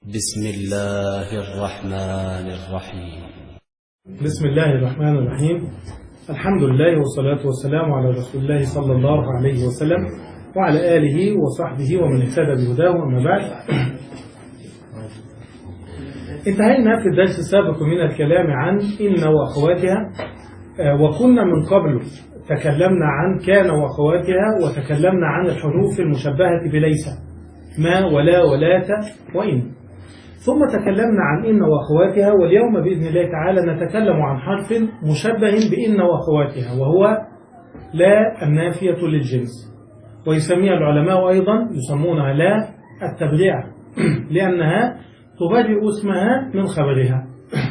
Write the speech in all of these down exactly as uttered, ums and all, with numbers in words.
بسم الله الرحمن الرحيم. بسم الله الرحمن الرحيم. الحمد لله والصلاة والسلام على رسول الله صلى الله عليه وسلم وعلى آله وصحبه ومن اهتدى بهداه. أما بعد، انتهينا في الدرس السابق من الكلام عن إن وأخواتها، وكنا من قبل تكلمنا عن كان وأخواتها، وتكلمنا عن الحروف المشبهة بليس، ما ولا ولات وإن، ثم تكلمنا عن إن وأخواتها. واليوم بإذن الله تعالى نتكلم عن حرف مشبه بإن وأخواتها، وهو لا النافية للجنس، ويسميها العلماء أيضا يسمونها لا التبريع، لأنها تبرئ اسمها من خبرها.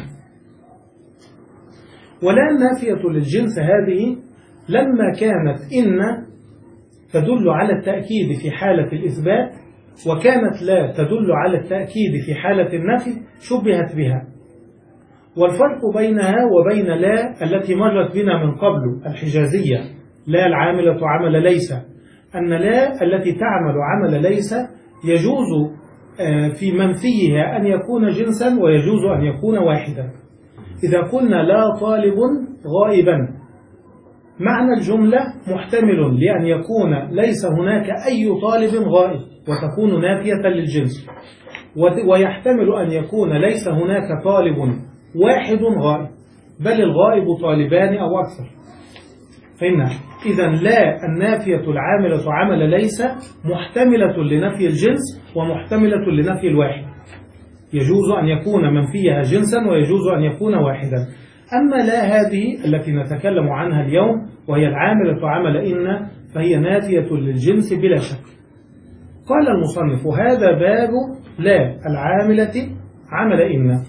ولا النافية للجنس هذه لما كانت إن تدل على التأكيد في حالة الإثبات، وكانت لا تدل على التأكيد في حالة النفي، شبهت بها. والفرق بينها وبين لا التي مرت بنا من قبل الحجازية، لا العاملة عمل ليس، أن لا التي تعمل عمل ليس يجوز في منفيها أن يكون جنسا، ويجوز أن يكون واحدا. إذا قلنا لا طالب غائبا، معنى الجملة محتمل لأن يكون ليس هناك أي طالب غائب وتكون نافية للجنس، ويحتمل أن يكون ليس هناك طالب واحد غائب، بل الغائب طالبان أو أكثر. فإن إذن لا النافية العاملة عمل ليس محتملة لنفي الجنس ومحتملة لنفي الواحد، يجوز أن يكون منفيها جنسا ويجوز أن يكون واحدا. أما لا هذه التي نتكلم عنها اليوم، وهي العاملة عمل إن، فهي نافية للجنس بلا شك. قال المصنف: هذا باب لا العاملة عمل إن،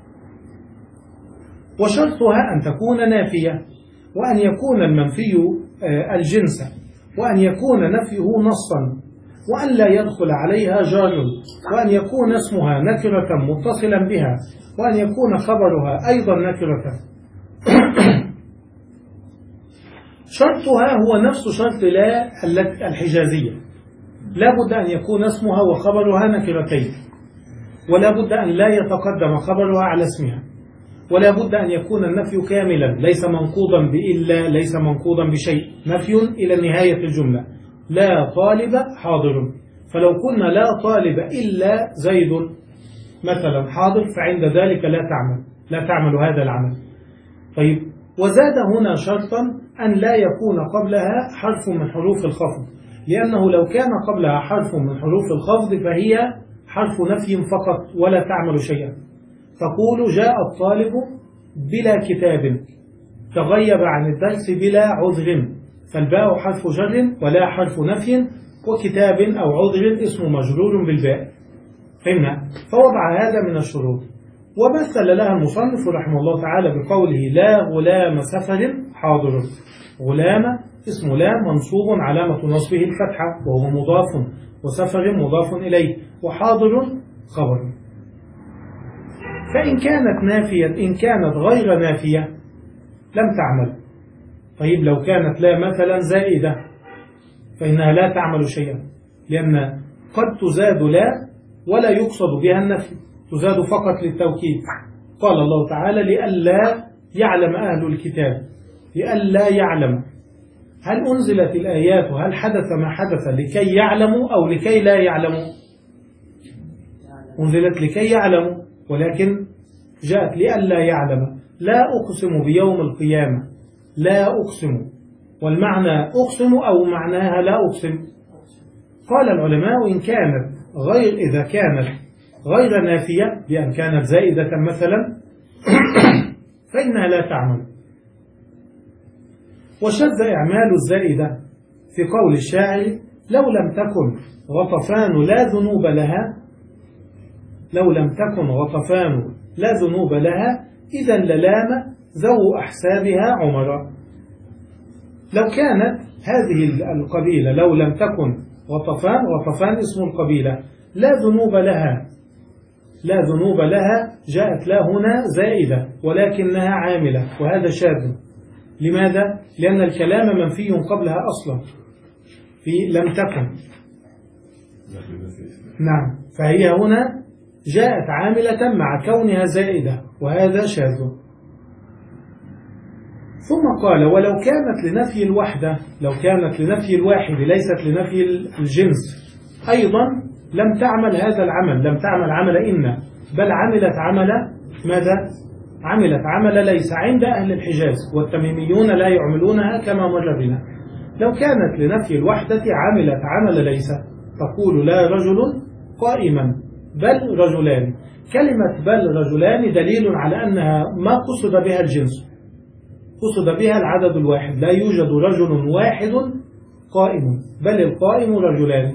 وشرطها أن تكون نافية، وأن يكون المنفي الجنس، وأن يكون نفيه نصا، وأن لا يدخل عليها جار، وأن يكون اسمها نكرة متصلا بها، وأن يكون خبرها أيضا نكرة. شرطها هو نفس شرط لا الحجازية، لا بد أن يكون اسمها وخبرها نكرتين، ولا بد أن لا يتقدم خبرها على اسمها، ولا بد أن يكون النفي كاملا، ليس منقوضا بإلا، ليس منقوضا بشيء، نفي إلى نهاية الجملة. لا طالب حاضر، فلو قلنا لا طالب إلا زيد مثلا حاضر، فعند ذلك لا تعمل لا تعمل هذا العمل. طيب، وزاد هنا شرطا أن لا يكون قبلها حرف من حروف الخفض، لأنه لو كان قبلها حرف من حروف الخفض فهي حرف نفي فقط ولا تعمل شيئا. تقول: جاء الطالب بلا كتاب، تغيب عن الدرس بلا عذر، فالباء حرف جر ولا حرف نفي، وكتاب أو عذر اسم مجرور بالباء. فهمنا؟ فوضع هذا من الشروط، ومثل لها المصنف رحمه الله تعالى بقوله: لا غلام سفر حاضر. غلام اسم لا منصوب علامة نصبه الفتحة وهو مضاف، وسفر مضاف إليه، وحاضر خبر. فإن كانت نافية إن كانت غير نافية لم تعمل. طيب، لو كانت لا مثلا زائدة فإنها لا تعمل شيئا، لأن قد تزاد لا ولا يقصد بها النفي، تزاد فقط للتوكيد. قال الله تعالى: لئلا يعلم أهل الكتاب، لئلا يعلم. هل أنزلت الآيات وهل حدث ما حدث لكي يعلموا أو لكي لا يعلموا؟ أنزلت لكي يعلموا، ولكن جاءت لئلا يعلم. لا أقسم بيوم القيامة، لا أقسم، والمعنى أقسم أو معناها لا أقسم. قال العلماء: إن كانت غير إذا كانت غير نافية بأن كانت زائدة مثلا فإنها لا تعمل. وشذ إعمال الزائدة في قول الشاعر: لو لم تكن غطفان لا ذنوب لها، لو لم تكن غطفان لا ذنوب لها إذا للام ذو أحسابها عمر. لو كانت هذه القبيلة لو لم تكن غطفان، غطفان اسم القبيلة، لا ذنوب لها، لا ذنوب لها، جاءت لا هنا زائدة ولكنها عاملة، وهذا شاذ. لماذا؟ لأن الكلام منفي قبلها أصلا في لم تكن. نعم، فهي هنا جاءت عاملة مع كونها زائدة، وهذا شاذ. ثم قال: ولو كانت لنفي الوحدة، لو كانت لنفي الواحد ليست لنفي الجنس أيضا لم تعمل هذا العمل، لم تعمل عمل إن، بل عملت عمل ماذا؟ عملت عمل ليس عند أهل الحجاز، والتميميون لا يعملونها كما مر بنا. لو كانت لنفي الوحدة عملت عمل ليس، تقول: لا رجل قائما بل رجلان. كلمة بل رجلان دليل على أنها ما قصد بها الجنس، قصد بها العدد الواحد، لا يوجد رجل واحد قائم، بل القائم رجلان.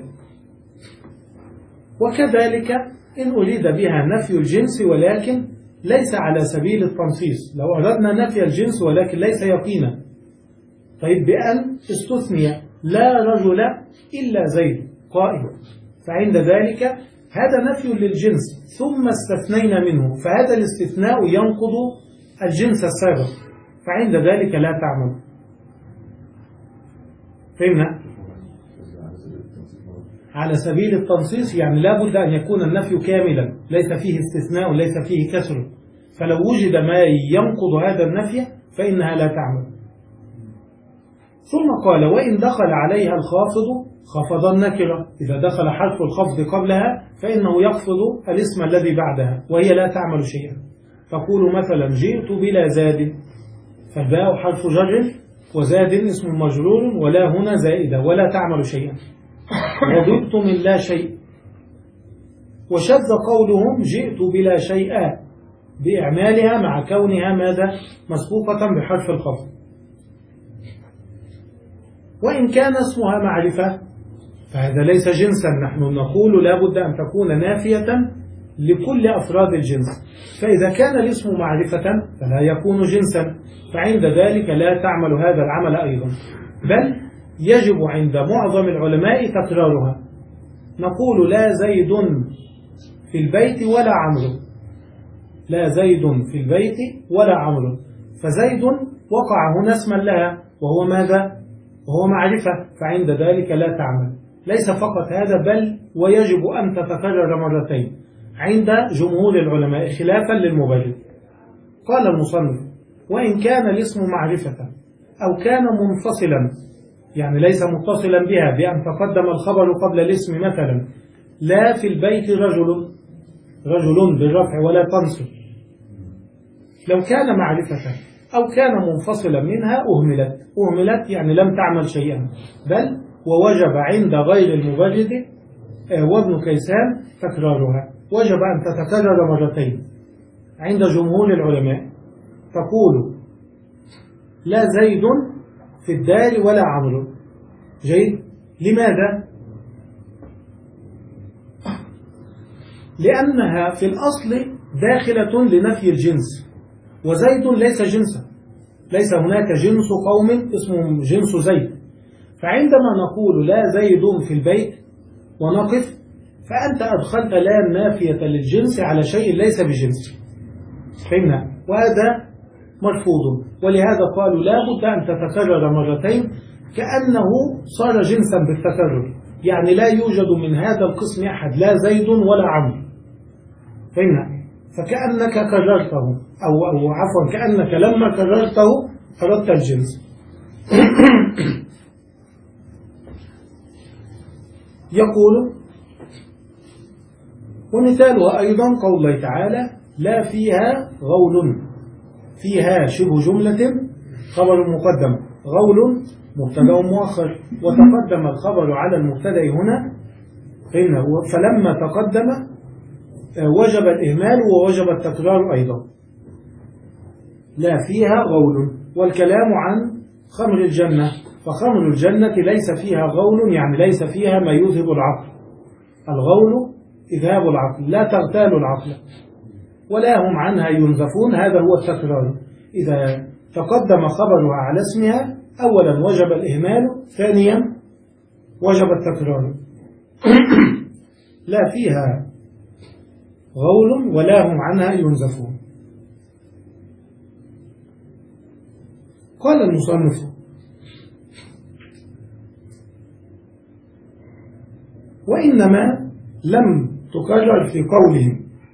وكذلك إن أريد بها نفي الجنس ولكن ليس على سبيل التنصيص، لو أردنا نفي الجنس ولكن ليس يقينا، طيب بأن استثني لا رجل إلا زيد قائم، فعند ذلك هذا نفي للجنس ثم استثنينا منه، فهذا الاستثناء ينقض الجنس السابق، فعند ذلك لا تعمل. فهمنا؟ على سبيل التنصيص يعني لا بد أن يكون النفي كاملا، ليس فيه استثناء وليس فيه كسر، فلو وجد ما ينقض هذا النفي فإنها لا تعمل. ثم قال: وإن دخل عليها الخافض خفض النكرة، إذا دخل حرف الخفض قبلها فإنه يخفض الاسم الذي بعدها وهي لا تعمل شيئا. تقول مثلا: جئت بلا زاد، فالباء حرف جر وزاد اسم مجرور ولا هنا زائدة ولا تعمل شيئا. وضبط من لا شيء. وشذ قولهم: جئت بلا شيء، بإعمالها مع كونها ماذا؟ مسبوقة بحرف الخفض. وإن كان اسمها معرفة فهذا ليس جنسا، نحن نقول لا بد أن تكون نافية لكل أفراد الجنس، فإذا كان الاسم معرفة فلا يكون جنسا، فعند ذلك لا تعمل هذا العمل أيضا، بل يجب عند معظم العلماء تكرارها. نقول: لا زيد في البيت ولا عمرو، لا زيد في البيت ولا عمرو، فزيد وقع هنا اسما لها وهو ماذا؟ وهو معرفة، فعند ذلك لا تعمل. ليس فقط هذا، بل ويجب أن تتكرر مرتين عند جمهور العلماء خلافا للمبرد. قال المصنف: وإن كان الاسم معرفة أو كان منفصلا، يعني ليس متصلا بها بأن تقدم الخبر قبل الاسم، مثلا: لا في البيت رجل، رجل بالرفع ولا تنصب. لو كان معرفة أو كان منفصلا منها أهملت، أهملت يعني لم تعمل شيئا، بل ووجب عند غير المبرد وابن كيسان تكرارها، وجب أن تتكرر مرتين عند جمهور العلماء. تقول: لا زيد في الدار ولا عمرو. جيد. لماذا؟ لأنها في الأصل داخلة لنفي الجنس، وزيد ليس جنسا، ليس هناك جنس قوم اسمه جنس زيد، فعندما نقول لا زيد في البيت ونقف، فأنت أدخلت لا نافية للجنس على شيء ليس بجنس. فهمنا؟ وهذا مرفوض، ولهذا قالوا لا بد أن تتكرر مرتين، كأنه صار جنسا بالتكرر، يعني لا يوجد من هذا القسم أحد، لا زيد ولا عمرو. فهمنا؟ فكأنك كررته، أو, أو عفوا كأنك لما كررته أردت الجنس. يقول: ومثالها أيضا قول الله تعالى: لا فيها غول. فيها شبه جملة خبر مقدم، غول مبتدا مؤخر، وتقدم الخبر على المبتدا هنا، فلما تقدم وجب الإهمال ووجب التكرار أيضا. لا فيها غول. والكلام عن خمر الجنة، فخمر الجنة ليس فيها غول، يعني ليس فيها ما يذهب العقل. الغول إذهاب العقل، لا تغتال العقل، ولا هم عنها ينزفون، هذا هو التكرار. إذا تقدم خبرها على اسمها أولا وجب الإهمال، ثانيا وجب التكرار. لا فيها غول ولا هم عنها ينزفون. قال المصنف: وإنما لم تكرر في قولهم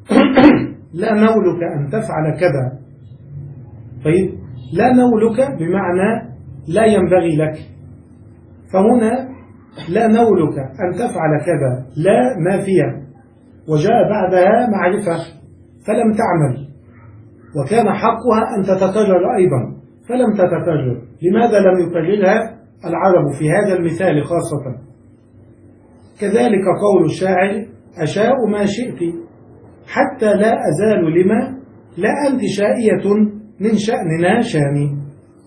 لا نولك أن تفعل كذا. طيب لا نولك بمعنى لا ينبغي لك، فهنا لا نولك أن تفعل كذا لا نافية، وجاء بعدها معرفة فلم تعمل، وكان حقها أن تتكرر أيضا فلم تتكرر. لماذا لم يكررها العرب في هذا المثال خاصة؟ كذلك قول الشاعر أشاء ما شئت حتى لا أزال لما لا أنت شائية من شأننا شاني.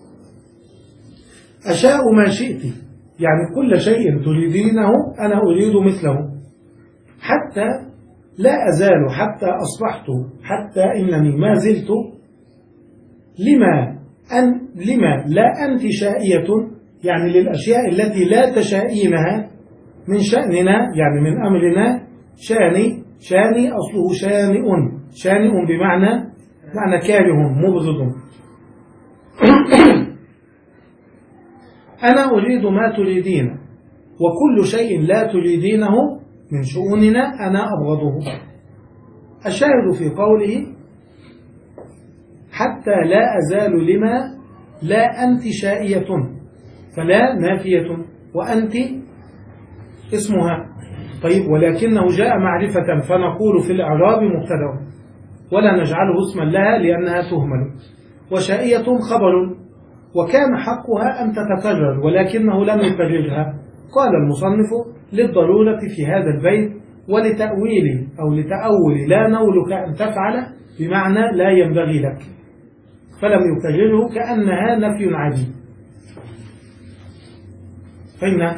أشاء ما شئت يعني كل شيء تريدينه أنا أريد مثله، حتى لا أزال حتى أصبحت حتى إنني ما زلت لما أن لما لا أنت شائية يعني للأشياء التي لا تشائينها من شأننا يعني من أمرنا شاني. شاني أصله شانئ، شانئ بمعنى معنى كاره مبغض. أنا أريد ما تريدين وكل شيء لا تريدينه من شؤوننا أنا أبغضه. الشاهد في قوله حتى لا أزال لما لا أنت شائية، فلا نافية وأنت اسمها. طيب ولكنه جاء معرفة فنقول في الإعراب مبتدأ ولا نجعله اسما لها لأنها تهمل، وشائية خبر، وكان حقها أن تتكرر ولكنه لم يكررها. قال المصنف للضرورة في هذا البيت ولتأويل أو لتأول لا نولك أن تفعل بمعنى لا ينبغي لك، فلم يكرره كأنها نفي عجيب. فإن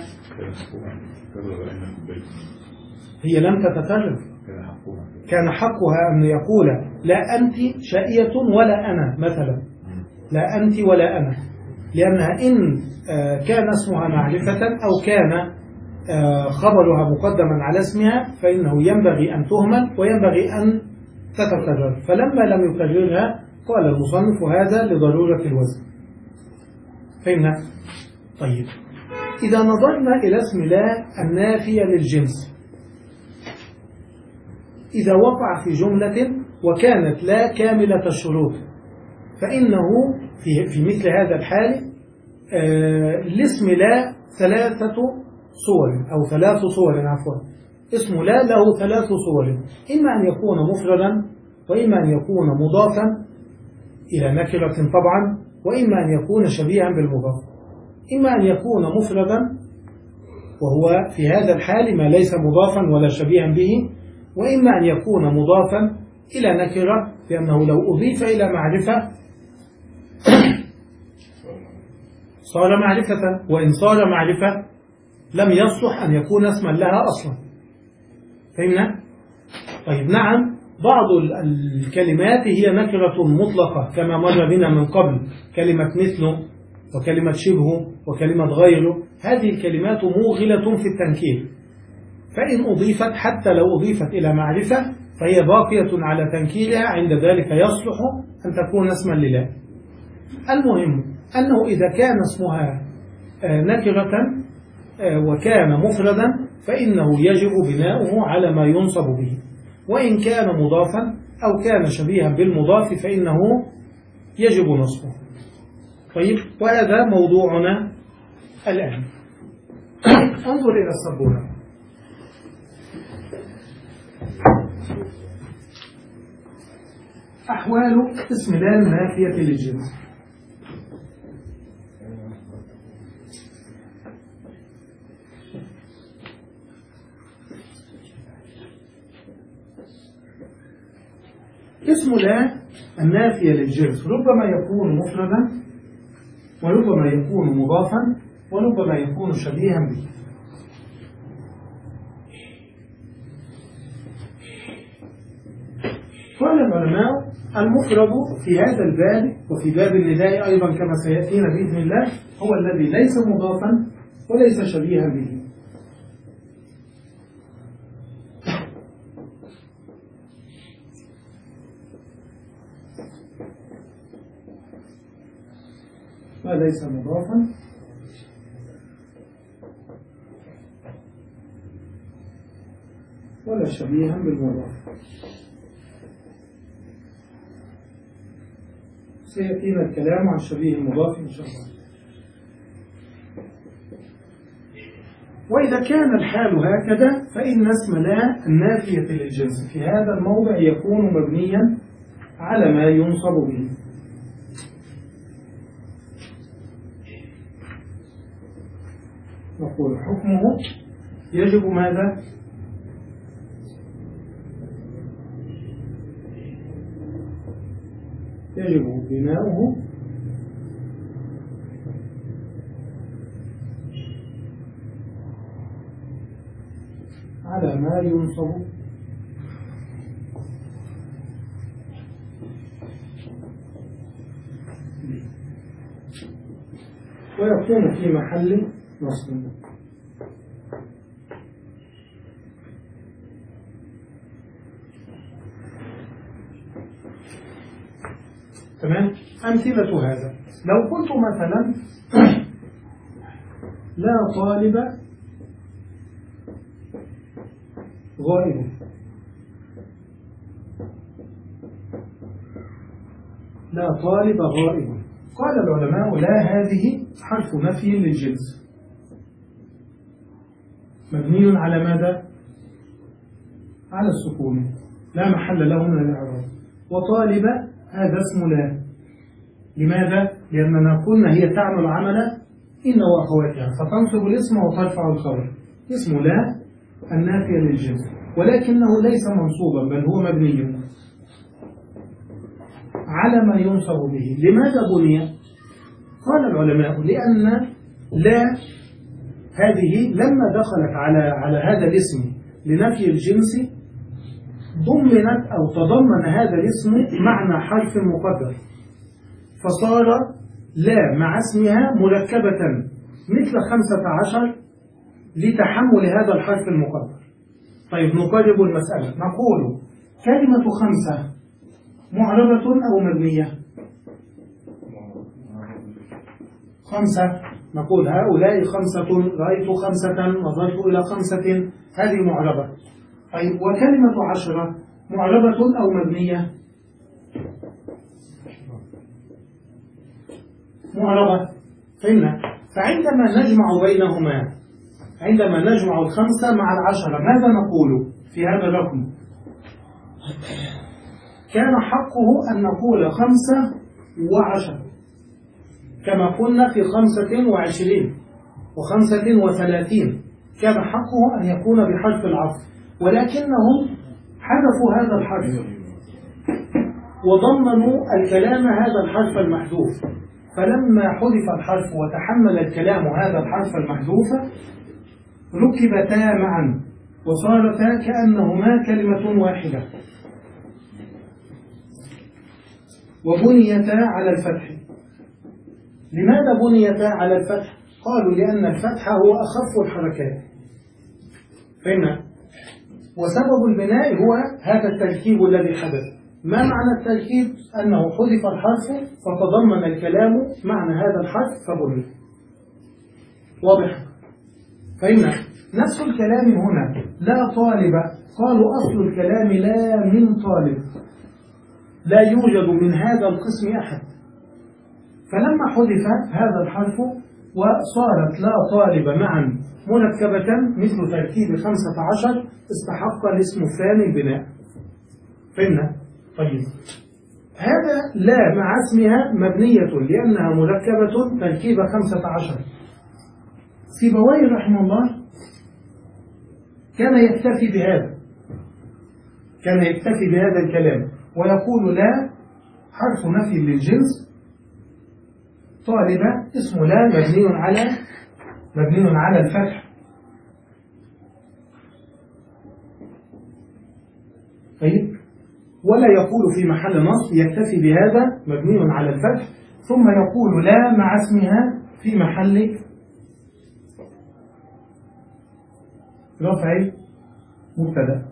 هي لم تتكرر، كان حقها أن يقول لا أنت شائية ولا أنا مثلا، لا أنت ولا أنا، لأنها إن كان اسمها معرفة أو كان خبرها مقدما على اسمها فإنه ينبغي أن تهمل وينبغي أن تتكرر، فلما لم يكررها قال المصنف هذا لضرورة الوزن. فهمنا؟ طيب إذا نظرنا إلى اسم لا النافية للجنس، إذا وقع في جملة وكانت لا كاملة الشروط فإنه في, في مثل هذا الحال آه الاسم لا ثلاثة صور أو ثلاث صور عفوا اسم لا له ثلاث صور، إما أن يكون مفردا وإما أن يكون مضافا إلى نكرة طبعا، وإما أن يكون شبيها بالمضاف. إما أن يكون مفردا وهو في هذا الحال ما ليس مضافا ولا شبيها به، وإما أن يكون مضافا إلى نكرة لأنه لو أضيف إلى معرفة صار معرفة، وإن صار معرفة لم يصلح أن يكون اسما لها أصلا. فهمنا؟ طيب نعم، بعض الكلمات هي نكرة مطلقة كما مر بنا من قبل، كلمة مثله وكلمة شبهه وكلمة غيره، هذه الكلمات موغلة في التنكير، فإن أضيفت حتى لو أضيفت إلى معرفة فهي باقية على تنكيرها، عند ذلك يصلح أن تكون اسما لله. المهم أنه إذا كان اسمها نكرة وكان مفردا فإنه يجب بناؤه على ما ينصب به، وإن كان مضافا أو كان شبيها بالمضاف فإنه يجب نصبه. طيب وهذا موضوعنا الآن. انظر إلى السبورة. أحوال اسم لا النافية للجنس. اسم لا النافية للجنس ربما يكون مفردا وربما يكون مضافا وربما يكون شبيها به. قال العلماء المفرد في هذا الباب وفي باب النداء أيضا كما سيأتينا بإذن الله هو الذي ليس مضافا وليس شبيها به. ما ليس مضافا ولا شبيها بالمضاف. سيأتينا الكلام عن شبيه المضاف إن شاء الله. وإذا كان الحال هكذا فإن اسم لا النافية للجنس في هذا الموضع يكون مبنيا على ما ينصب به. نقول حكمه يجب ماذا؟ يجب بناؤه على ما ينصب ويكون في محل نصب. تمام. أمثلة هذا لو قلت مثلا لا طالب غائب، لا طالب غائب. قال العلماء لا هذه حرف نفي للجنس مبني على ماذا؟ على السكون لا محل له من الإعراب. وطالب هذا اسم لا. لماذا؟ لأننا قلنا هي تعمل عمل إن وأخواتها فتنصب الاسم وترفع الخبر. اسم لا النافية للجنس ولكنه ليس منصوبا بل هو مبني على ما ينصب به. لماذا بني؟ قال العلماء لأن لا هذه لما دخلت على على هذا الاسم لنفي الجنس ضمنت أو تضمن هذا الاسم معنى حرف مقدر، فصار لا مع اسمها مركبة مثل خمسة عشر لتحمل هذا الحرف المقدر. طيب نقرب المسألة نقول كلمة خمسة معربة أو مبنية؟ خمسة نقول هؤلاء خمسة، رأيت خمسة، نظرت إلى خمسة، هذه معربة. طيب وكلمة عشرة معربة أو مبنية؟ معربة. فهمنا؟ فعندما نجمع بينهما عندما نجمع الخمسة مع العشرة ماذا نقول في هذا الرقم؟ كان حقه أن نقول خمسة وعشرة كما قلنا في خمسة وعشرين وخمسة وثلاثين، كان حقه أن يكون بحرف العطف، ولكنهم حذفوا هذا الحرف وضمنوا الكلام هذا الحرف المحذوف. فلما حذف الحرف وتحمل الكلام هذا الحرف المحذوف ركبتا معا وصارتا كأنهما كلمة واحدة وبنيتا على الفتح. لماذا بنيتا على الفتح؟ قالوا لأن الفتح هو أخف الحركات. فهمنا؟ وسبب البناء هو هذا التركيب الذي حدث. ما معنى التركيب؟ أنه حذف الحرف فتضمن الكلام معنى هذا الحرف فبني. واضح؟ فهمنا؟ نفس الكلام هنا لا طالب، قالوا أصل الكلام لا من طالب، لا يوجد من هذا القسم أحد. فلما حذف هذا الحرف وصارت لا طالب معا مركبة مثل تركيب خمسة عشر استحق الاسم الثاني البناء. فهمنا؟ طيب هذا لا مع اسمها مبنية لأنها مركبة تركيب خمسة عشر. سيبويه رحمه الله كان يكتفي بهذا، كان يكتفي بهذا الكلام ويقول لا حرف نفي للجنس، طالبة اسم لا مبني على مبني على الفتح. طيب ولا يقول في محل نصب، يكتفي بهذا مبني على الفتح ثم يقول لا مع اسمها في محل رفع مبتدا.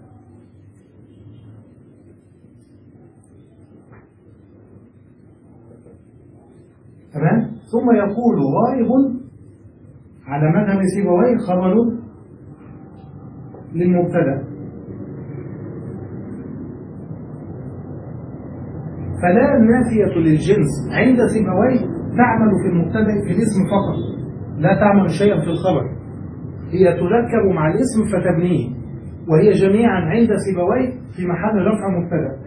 تمام. ثم يقول غائب على مذهب سيبويه خبر للمبتدا. فلا النافية للجنس عند سيبويه تعمل في المبتدأ في الاسم فقط، لا تعمل شيئا في الخبر، هي تركب مع الاسم فتبنيه، وهي جميعا عند سيبويه في محل رفع مبتدأ.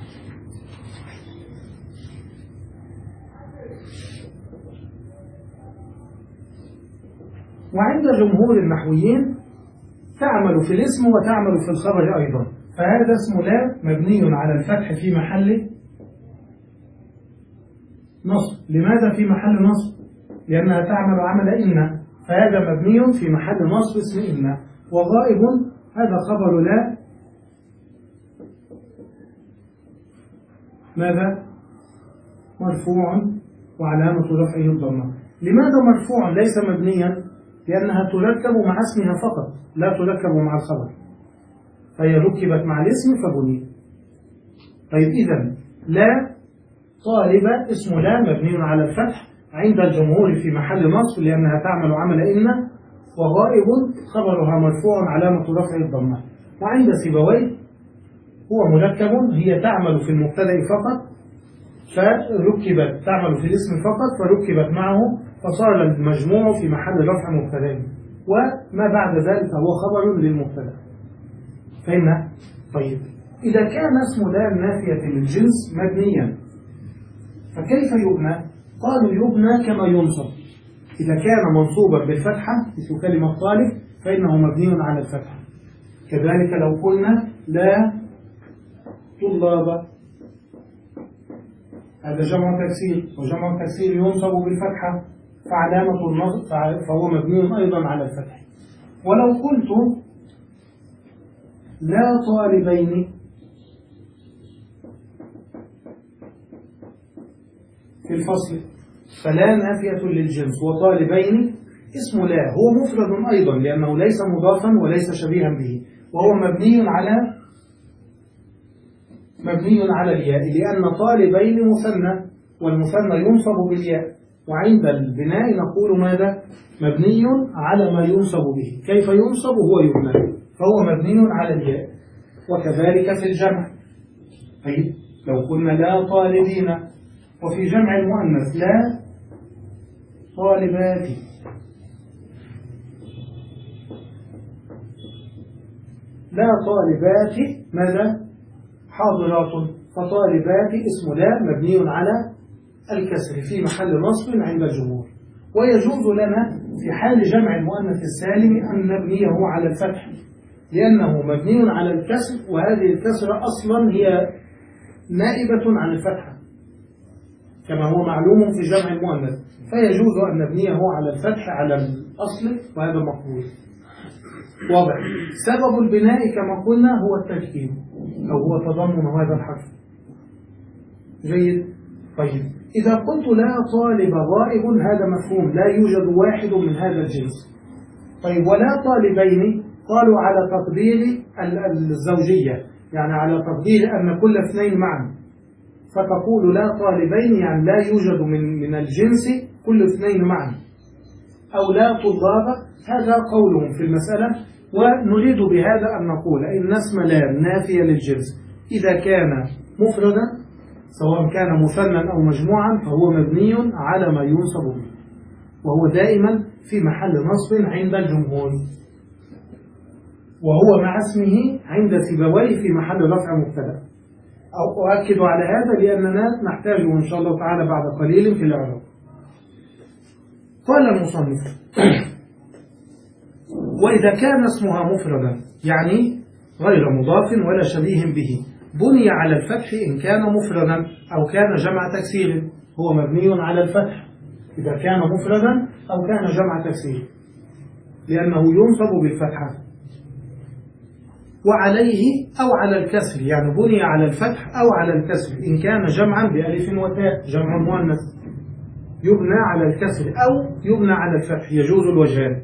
وعند جمهور النحويين تعمل في الاسم وتعمل في الخبر أيضا، فهذا اسم لا مبني على الفتح في محل نصب. لماذا في محل نصب؟ لأنها تعمل عمل إن، فهذا مبني في محل نصب اسم إن. وغائب هذا خبر لا ماذا؟ مرفوع وعلامة رفعه الضمة. لماذا مرفوع ليس مبنيا؟ لأنها تركب مع اسمها فقط، لا تركب مع الخبر، فهي ركبت مع الاسم فبني. طيب إذن لا طالبة اسم لا مبني على الفتح عند الجمهور في محل نصب لأنها تعمل عمل إن، وغائب خبرها مرفوع علامة رفع الضمة. وعند سيبويه هو مركب، هي تعمل في المبتدأ فقط فركبت، تعمل في الاسم فقط فركبت معه فصار المجموع في محل رفع مبتدأ، وما بعد ذلك هو خبر للمبتدأ. فهمنا؟ طيب إذا كان اسم لا النافية للجنس مبنيا فكيف يبنى؟ قالوا يبنى كما ينصب. إذا كان منصوبا بالفتحة مثل كلمة طالب فإنه مبني على الفتحة. كذلك لو قلنا لا طلاب، هذا جمع تكسير، وجمع التكسير ينصب بالفتحة فعلامة النصب فهو مبني أيضا على الفتح. ولو قلت لا طالبين في الفصل فلا نافية للجنس وطالبين اسم لا هو مفرد أيضا لأنه ليس مضافا وليس شبيها به، وهو مبني على مبني على الياء لأن طالبين مثنى والمثنى ينصب بالياء، وعند البناء نقول ماذا؟ مبني على ما ينصب به. كيف ينصب؟ هو يبنى، فهو مبني على الياء. وكذلك في الجمع. طيب لو قلنا لا طالبين، وفي جمع المؤنث لا طالبات، لا طالبات ماذا؟ حاضرات، فطالبات اسم لا مبني على الكسر في محل نصب عند الجمهور. ويجوز لنا في حال جمع المؤنث السالم أن نبنيه على الفتح لأنه مبني على الكسر، وهذه الكسرة أصلا هي نائبة عن الفتحة كما هو معلوم في جمع المؤنث، فيجوز أن نبنيه على الفتح على الأصل، وهذا مقبول. واضح. سبب البناء كما قلنا هو التركيب أو هو تضمن هذا الحرف. جيد. طيب إذا قلت لا طالب غائب هذا مفهوم، لا يوجد واحد من هذا الجنس. طيب ولا طالبين قالوا على تقدير الزوجية، يعني على تقدير أن كل اثنين معا، فتقول لا طالبين يعني لا يوجد من من الجنس كل اثنين معا، أو لا طلاب. هذا قولهم في المسألة، ونريد بهذا أن نقول إن اسم لا نافية للجنس إذا كان مفردا سواء كان مثنى أو مجموعا فهو مبني على ما ينصب به، وهو دائما في محل نصب عند الجمهور، وهو مع اسمه عند سيبويه في محل رفع مبتدأ. أو أؤكد على هذا لأننا نحتاجه إن شاء الله تعالى بعد قليل في الإعراب. قال المصنف وإذا كان اسمها مفردا يعني غير مضاف ولا شبيه به بني على الفتح إن كان مفردا أو كان جمع تكسير، هو مبني على الفتح إذا كان مفردا أو كان جمع تكسير لأنه ينصب بالفتحة، وعليه أو على الكسر يعني بني على الفتح أو على الكسر إن كان جمعا بألف وتاء جمع مؤنث يبنى على الكسر أو يبنى على الفتح، يجوز الوجهان.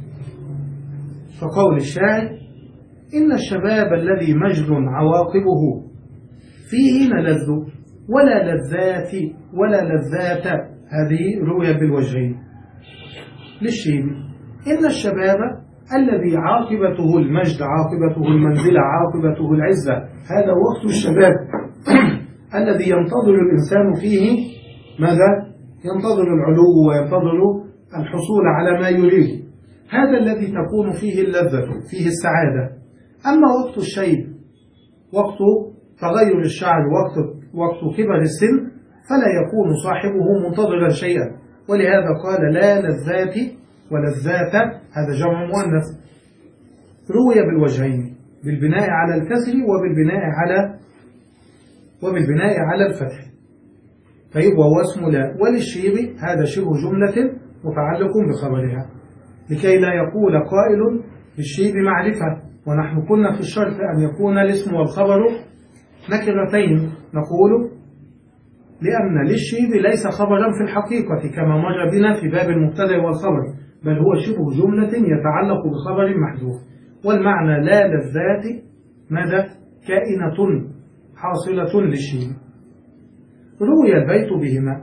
فقول الشاعر إن الشباب الذي مجد عواقبه فيه نلذ ولا لذات ولا لذات، هذه رؤية بالوجهين للشيبي. إن الشباب الذي عاقبته المجد عاقبته المنزلة عاقبته العزة، هذا وقت الشباب الذي ينتظر الإنسان فيه ماذا؟ ينتظر العلو وينتظر الحصول على ما يريد، هذا الذي تكون فيه اللذة، فيه السعادة. أما وقت الشيب، وقت تغير الشعر، وقت, وقت كبر السن، فلا يكون صاحبه منتظرا شيئا. ولهذا قال لا لذات ولذات، هذا جمع مؤنث، روي بالوجهين، بالبناء على الكسر وبالبناء على وبالبناء على الفتح، فيبقى هو اسم لا. وللشيب هذا شبه جملة متعلق بخبرها، لكي لا يقول قائل بالشيب معرفة، ونحن كنا في الشرط أن يكون الاسم والخبر نكرتين، نقول لأن للشيب ليس خبرا في الحقيقة كما مر بنا في باب المبتدأ والخبر، بل هو شبه جملة يتعلق بخبر محذوف. والمعنى لا للذات ماذا؟ كائنة حاصلة للشيب. روي البيت بهما.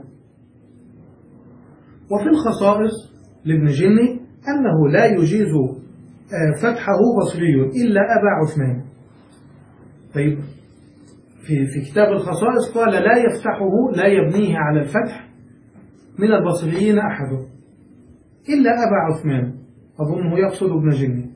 وفي الخصائص لابن جني أنه لا يجيز فتحه بصري إلا أبا عثمان. طيب في, في كتاب الخصائص قال لا يفتحه، لا يبنيه على الفتح من البصريين أحد إلا أبا عثمان، أظنه يقصد ابن جني.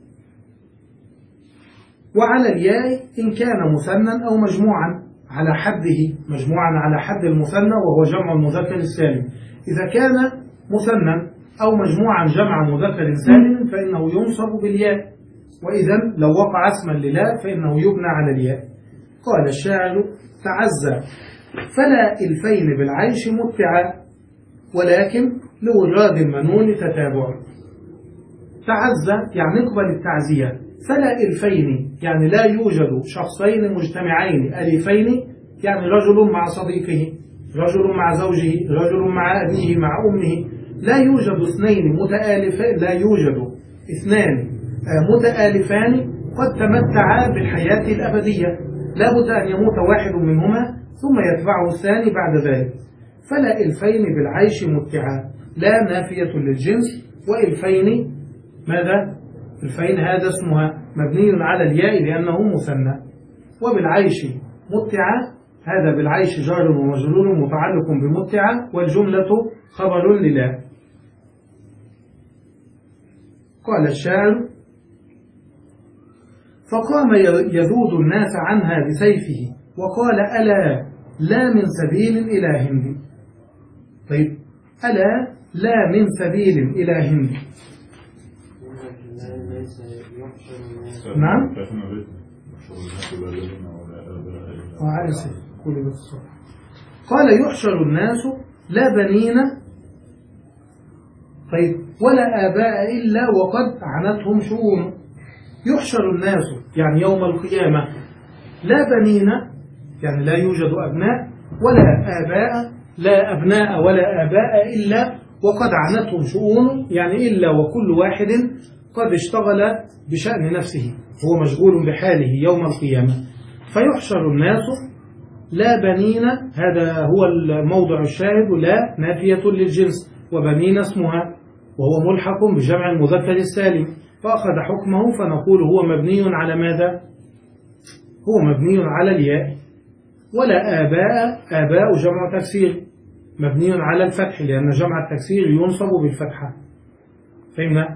وعلى الياء إن كان مثنى أو مجموعا على حده، مجموعا على حد المثنى وهو جمع المذكر السالم. إذا كان مثنى أو مجموعا جمع مذكر سالم فإنه ينصب بالياء، وإذا لو وقع اسما للا فإنه يبنى على الياء. قال الشاعر تعزى فلا الفين بالعيش متعا، ولكن لوراد المنون تتابع. تعزى يعني اقبل التعزية، فلا الفين يعني لا يوجد شخصين مجتمعين ألفين، يعني رجل مع صديقه، رجل مع زوجه، رجل مع أبيه مع أمه. لا يوجد اثنين متآلفان، لا يوجد اثنان متآلفان قد تمتعا بالحياة الأبدية، لا بد أن يموت واحد منهما ثم يتبعه الثاني بعد ذلك. فلا الفين بالعيش متعا، لا نافية للجنس، وإلفين ماذا؟ الفين هذا اسمها مبني على الياء لأنه مثنى. وبالعيش متعا، هذا بالعيش جار ومجرور متعلق بمتعا، والجملة خبر للا. قال الشاعر فقام يذود الناس عنها بسيفه وقال ألا لا من سبيل إلى هند. طيب ألا لا من سبيل إلى هند، نعم قال يحشر الناس لا بنين، طيب ولا آباء إلا وقد عنتهم شؤون. يحشر الناس يعني يوم القيامة لا بنين يعني لا يوجد أبناء، ولا آباء لا أبناء ولا آباء إلا وقد عنتهم شؤون، يعني إلا وكل واحد قد اشتغل بشأن نفسه، هو مشغول بحاله يوم القيامة. فيحشر الناس لا بنين، هذا هو الموضع الشاهد، لا نافية للجنس، وبنين اسمها وهو ملحق بجمع المذكر السالم، فأخذ حكمه فنقول هو مبني على ماذا؟ هو مبني على الياء. ولا آباء، آباء جمع تكسير مبني على الفتح لأن جمع التكسير ينصب بالفتحة، فهمنا؟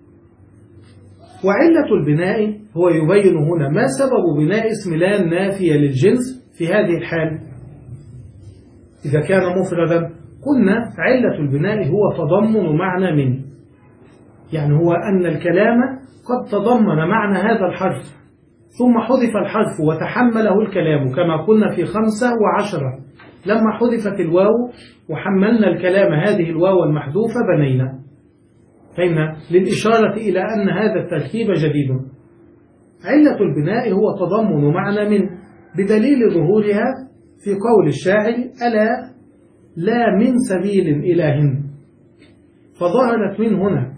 وعلة البناء هو يبين هنا ما سبب بناء اسم لا نافية للجنس في هذه الحال. إذا كان مفردا قلنا علة البناء هو تضمن معنى من، يعني هو أن الكلام قد تضمن معنى هذا الحرف ثم حذف الحرف وتحمله الكلام، كما قلنا في خمسة وعشرة لما حذفت الواو وحملنا الكلام هذه الواو المحذوفة بنينا، فهمنا؟ للإشارة إلى أن هذا التركيب جديد. علة البناء هو تضمن معنى من، بدليل ظهورها في قول الشاعر ألا لا من سبيل إلى هند، فظهرت من هنا،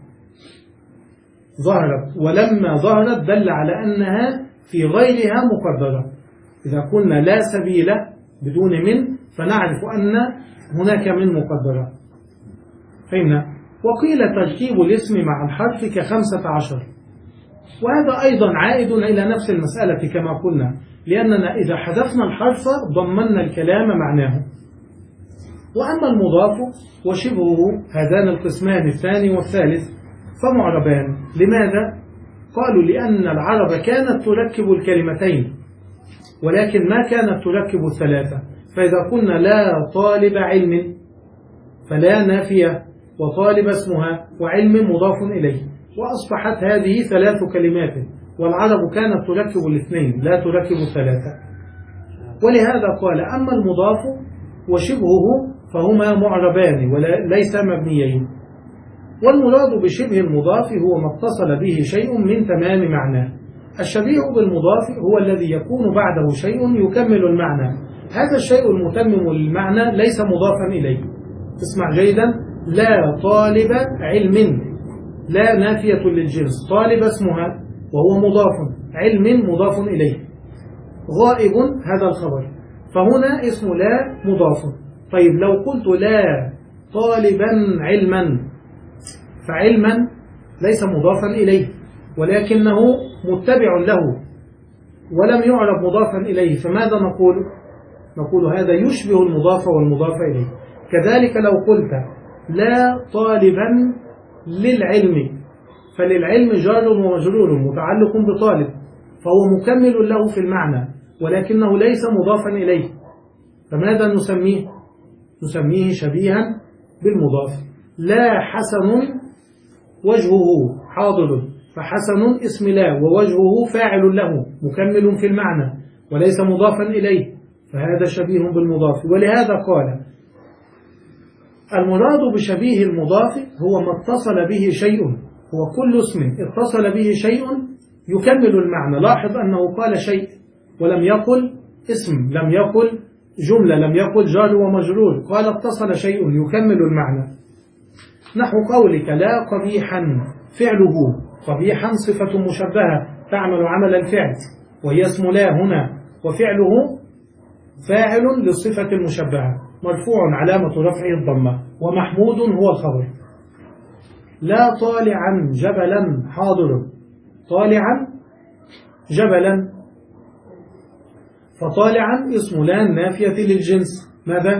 ظهرت ولما ظهرت دل على أنها في غيرها مقدرة. إذا قلنا لا سبيل بدون من فنعرف أن هناك من مقدرة، فهمنا؟ وقيل تركيب الاسم مع الحرف كخمسة عشر، وهذا أيضا عائد إلى نفس المسألة كما قلنا، لأننا إذا حذفنا الحرف ضمننا الكلام معناه. وأما المضاف وشبهه هذان القسمان الثاني والثالث فمعربان. لماذا؟ قالوا لأن العرب كانت تركب الكلمتين ولكن ما كانت تركب الثلاثة. فإذا قلنا لا طالب علم فلا نافية وطالب اسمها وعلم مضاف إليه، وأصبحت هذه ثلاث كلمات، والعرب كانت تركب الاثنين لا تركب الثلاثة. ولهذا قال أما المضاف وشبهه فهما معربان وليس مبنيين. والمراد بشبه المضاف هو ما اتصل به شيء من تمام معناه. الشبيه بالمضاف هو الذي يكون بعده شيء يكمل المعنى. هذا الشيء المتمم للمعنى ليس مضافا إليه. اسمع جيدا، لا طالب علم، لا نافية للجنس، طالب اسمها وهو مضاف، علم مضاف إليه، غائب هذا الخبر، فهنا اسم لا مضاف. طيب لو قلت لا طالبا علما، فعلما ليس مضافا إليه ولكنه متبع له ولم يعرب مضافا إليه، فماذا نقول؟ نقول هذا يشبه المضاف والمضاف إليه. كذلك لو قلت لا طالبا للعلم، فللعلم جار ومجرور متعلق بطالب، فهو مكمل له في المعنى ولكنه ليس مضافا إليه، فماذا نسميه؟ نسميه شبيها بالمضاف. لا حسن وجهه حاضر، فحسن اسم لا ووجهه فاعل له مكمل في المعنى وليس مضافا إليه، فهذا شبيه بالمضاف. ولهذا قال المراد بشبيه المضاف هو ما اتصل به شيء، هو كل اسم اتصل به شيء يكمل المعنى. لاحظ أنه قال شيء ولم يقل اسم، لم يقل جملة، لم يقل جار ومجرور، قال اتصل شيء يكمل المعنى. نحو قولك لا قبيحا فعله، قبيحا صفة مشبهة تعمل عمل الفعل وهي اسم لا هنا، وفعله فاعل للصفة المشبهة مرفوع علامة رفعه الضمة ومحمود هو الخبر. لا طالعا جبلا حاضر، طالعا جبلا، فطالعا اسم لا نافية للجنس، ماذا؟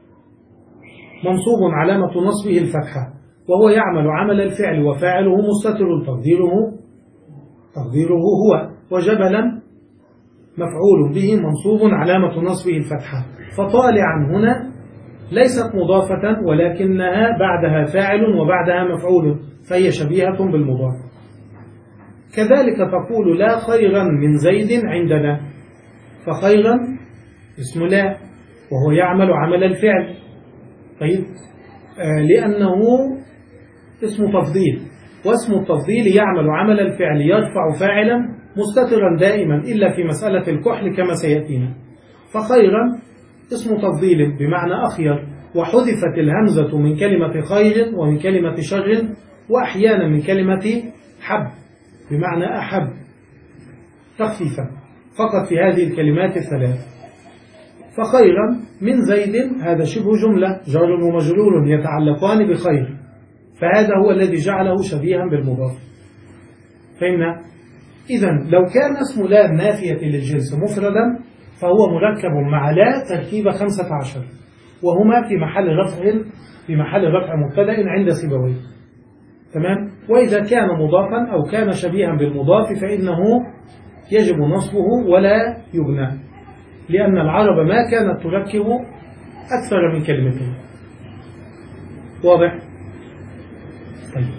منصوب علامة نصبه الفتحة، وهو يعمل عمل الفعل وفاعله مستتر تقديره تقديره هو، وجبلا مفعول به منصوب علامة نصبه الفتحة. فطالعا هنا ليست مضافة ولكنها بعدها فاعل وبعدها مفعول، فهي شبيهة بالمضاف. كذلك تقول لا خيرا من زيد عندنا، فخيرا اسم لا وهو يعمل عمل الفعل، طيب آه لأنه اسم تفضيل، واسم التفضيل يعمل عمل الفعل يرفع فاعلا مستترا دائما إلا في مسألة الكحل كما سيأتينا. فخيرا اسم تفضيل بمعنى أخير، وحذفت الهمزة من كلمة خير ومن كلمة شر وأحيانا من كلمة حب بمعنى أحب تخفيفا فقط في هذه الكلمات الثلاث. فخيرا من زيد هذا شبه جملة جار ومجرور يتعلقان بخير، فهذا هو الذي جعله شبيها بالمضاف. فهمنا؟ إذن لو كان اسم لا نافية للجنس مفردا فهو مركب مع لا تركيب خمسة عشر، وهما في محل رفع في محل رفع مبتدأ عند سيبويه، تمام. وإذا كان مضافا أو كان شبيها بالمضاف فإنه يجب نصبه ولا يبنى، لأن العرب ما كانت تركب أكثر من كلمتين. واضح؟ طيب،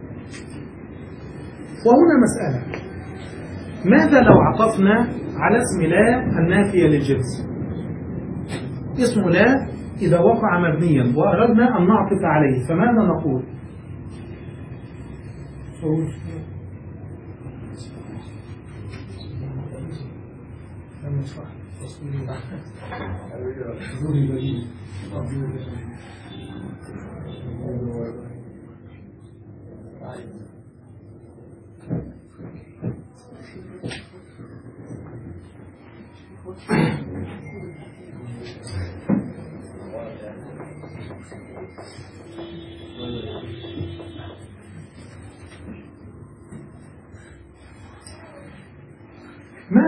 وهنا مسألة، ماذا لو عطفنا على اسم لا النافية للجنس؟ اسم لا إذا وقع مبنيا وأردنا أن نعطف عليه فماذا نقول؟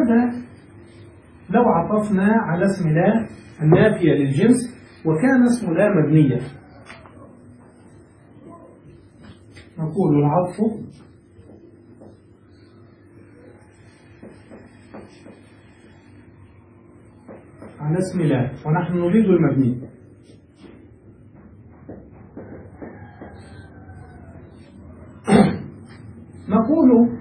ماذا لو عطفنا على اسم لا النافية للجنس وكان اسم لا مبنيا؟ نقول العطف على اسم لا ونحن نريد المبني. نقول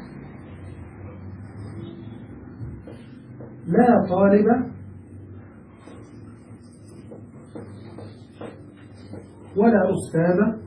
لا طالب ولا أستاذ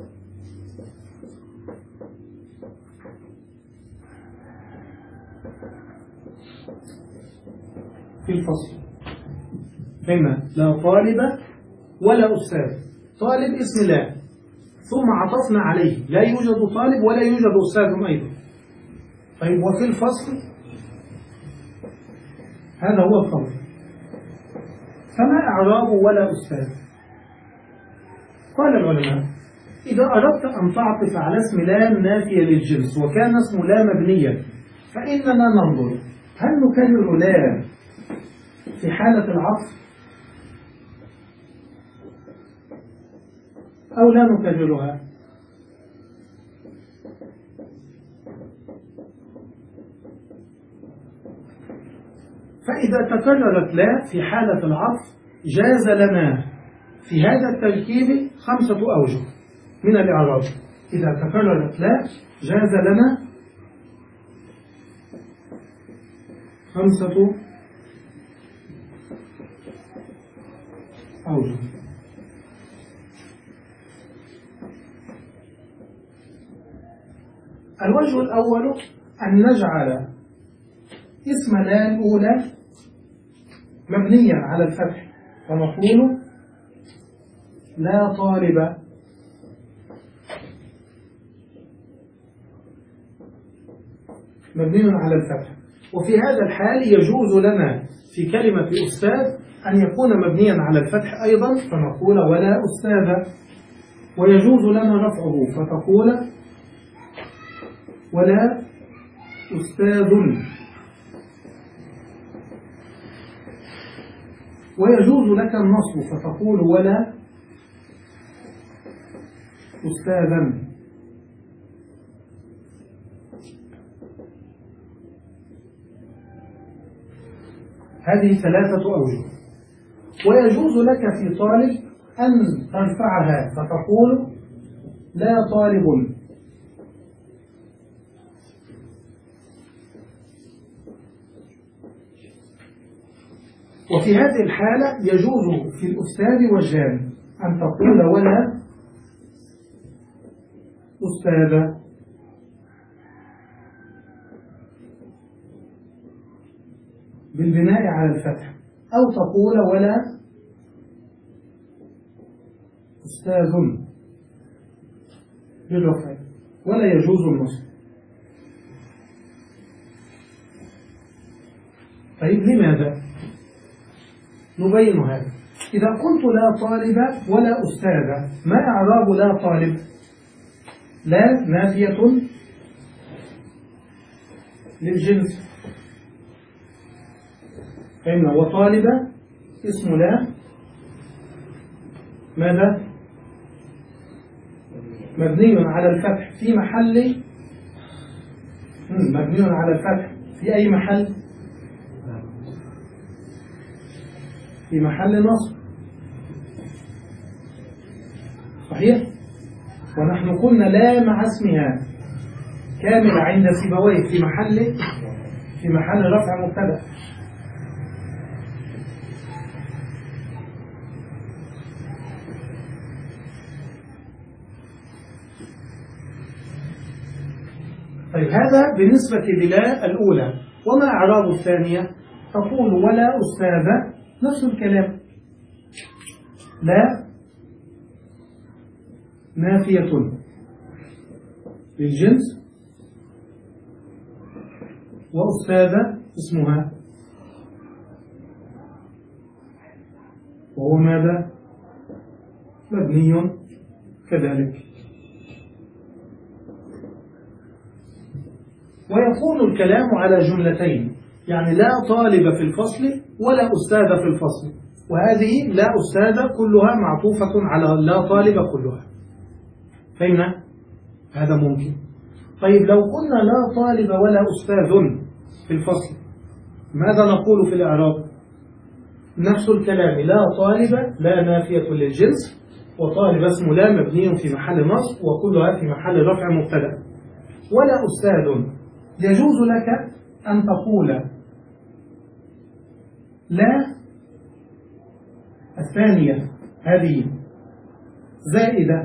في الفصل. هنا لا طالب ولا أستاذ. طالب اسم لا ثم عطفنا عليه لا يوجد طالب ولا يوجد أستاذ أيضا. طيب وفي الفصل هذا هو الخبر، فما إعراب ولا أستاذ؟ قال العلماء إذا أردت أن تعطف على اسم لا نافية للجنس وكان اسم لا مبنيا فإننا ننظر هل نكرر لا في حالة العطف أو لا نكررها. فإذا تكررت لا في حالة العطف جاز لنا في هذا التركيب خمسة أوجه من الإعراب. إذا تكررت لا جاز لنا خمسة أوجه. الوجه الأول أن نجعل اسم لا الأولى مبنيا على الفتح فنقول لا طالب مبني على الفتح. وفي هذا الحال يجوز لنا في كلمة أستاذ أن يكون مبنيا على الفتح أيضا فنقول ولا أستاذ، ويجوز لنا رفعه فتقول ولا أستاذ، ويجوز لك النصب فتقول ولا أستاذا. هذه ثلاثة أوجه. ويجوز لك في طالب أن ترفعها فتقول لا طالب، وفي هذه الحالة يجوز في الأستاذ والجان أن تقول ولا أستاذ، بالبناء على الفتح، أو تقول ولا أستاذ بالرفع ولا يجوز النصب. طيب لماذا؟ نبين هذا. إذا قلت لا طالب ولا أستاذ ما إعراب لا طالب؟ لا نافية للجنس، فإن وطالب اسم لا ماذا؟ مبني على الفتح في محل مبني على الفتح في أي محل؟ في محل نصب، صحيح؟ ونحن قلنا لا مع اسمها كاملة عند سيبويه في محل في محل رفع مبتدأ. طيب هذا بالنسبة للا الأولى. وما إعراب الثانية؟ تقول ولا أستاذ نفس الكلام، لا نافية للجنس وأستاذة اسمها، وهو ماذا؟ مبني كذلك. ويكون الكلام على جملتين، يعني لا طالب في الفصل ولا أستاذ في الفصل، وهذه لا أستاذ كلها معطوفة على لا طالب كلها. فهمنا؟ هذا ممكن. طيب لو قلنا لا طالب ولا أستاذ في الفصل ماذا نقول في الإعراب؟ نفس الكلام، لا طالب لا نافية للجنس، وطالب اسم لا مبني في محل نصب، وكلها في محل رفع مبتدأ. ولا أستاذ يجوز لك أن تقول لا الثانية هذه زائدة،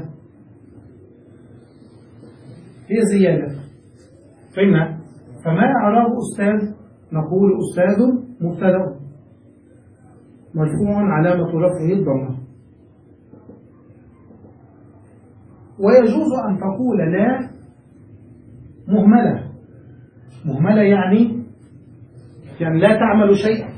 هي زيادة. فهمنا؟ فما إعراب أستاذ؟ نقول أستاذ مبتدأ مرفوع علامة رفعه الضمة. ويجوز أن تقول لا مهملة. مهملة يعني يعني لا تعمل شيئا.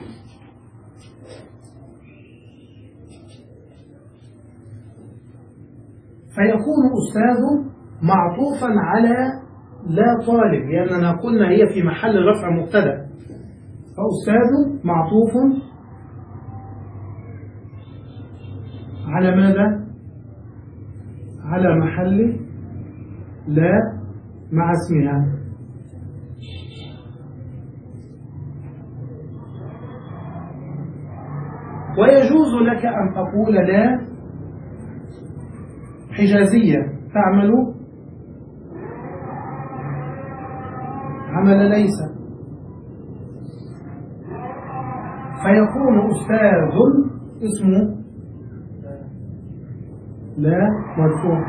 فيكون أستاذ معطوفا على لا طالب، لأننا قلنا هي في محل رفع مبتدأ، فأستاذ معطوف على ماذا؟ على محل لا مع اسمها. ويجوز لك أن تقول لا حجازية تعمل عمل ليس، فيكون أستاذ اسمه لا مرفوع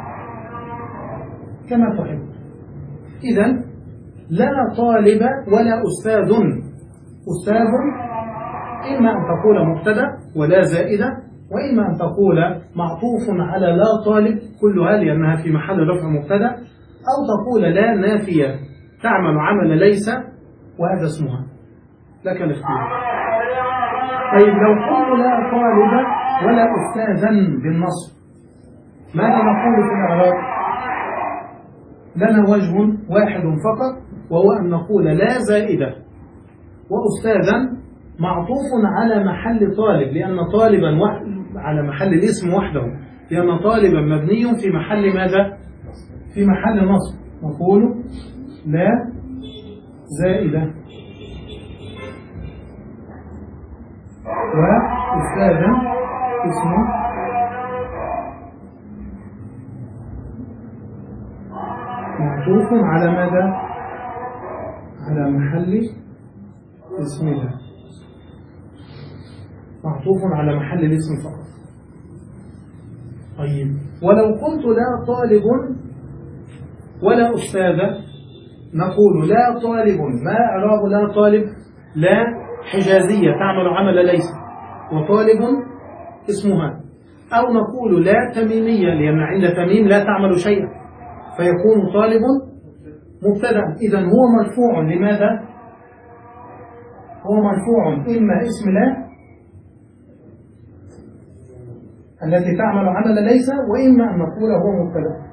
كما تحب. إذن لا طالب ولا أستاذ. أستاذ إما أن تقول مبتدأ ولا زائدة، وإما أن تقول معطوف على لا طالب كلها لأنها في محل رفع مبتدأ، أو تقول لا نافية تعمل عمل ليس وهذا اسمها، لك الاختيار. طيب لو قلت لا طالب ولا أستاذا بالنصب ماذا نقول في الإعراب؟ لنا وجه واحد فقط، وهو أن نقول لا زائدة وأستاذا معطوف على محل طالب، لأن طالبا على محل الاسم وحده، لأن طالبا مبني في محل ماذا؟ في محل نصب. نقول لا زائدة وأستاذا اسمه معطوف على ماذا؟ على محل اسمها، معطوف على محل الاسم فقط. طيب ولو قلت لا طالب ولا أستاذ نقول لا طالب، ما إعراب لا طالب؟ لا حجازية تعمل عمل ليس، وطالب اسمها. أو نقول لا تميمية لأن عند تميم لا تعمل شيئا، فيكون طالب مبتدأ. إذن هو مرفوع لماذا؟ هو مرفوع إما اسم لا التي تعمل عمل ليس، وإما أن نقول هو مبتدأ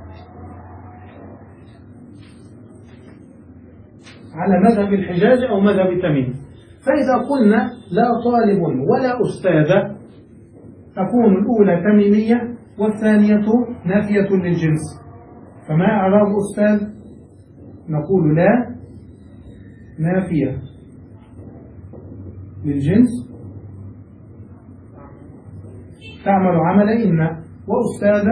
على مذهب الحجاز أو مذهب التميم. فإذا قلنا لا طالب ولا أستاذ تكون الأولى تميمية والثانية نافية للجنس. فما إعراب أستاذ؟ نقول لا نافية للجنس تعمل عمل إن، وأستاذ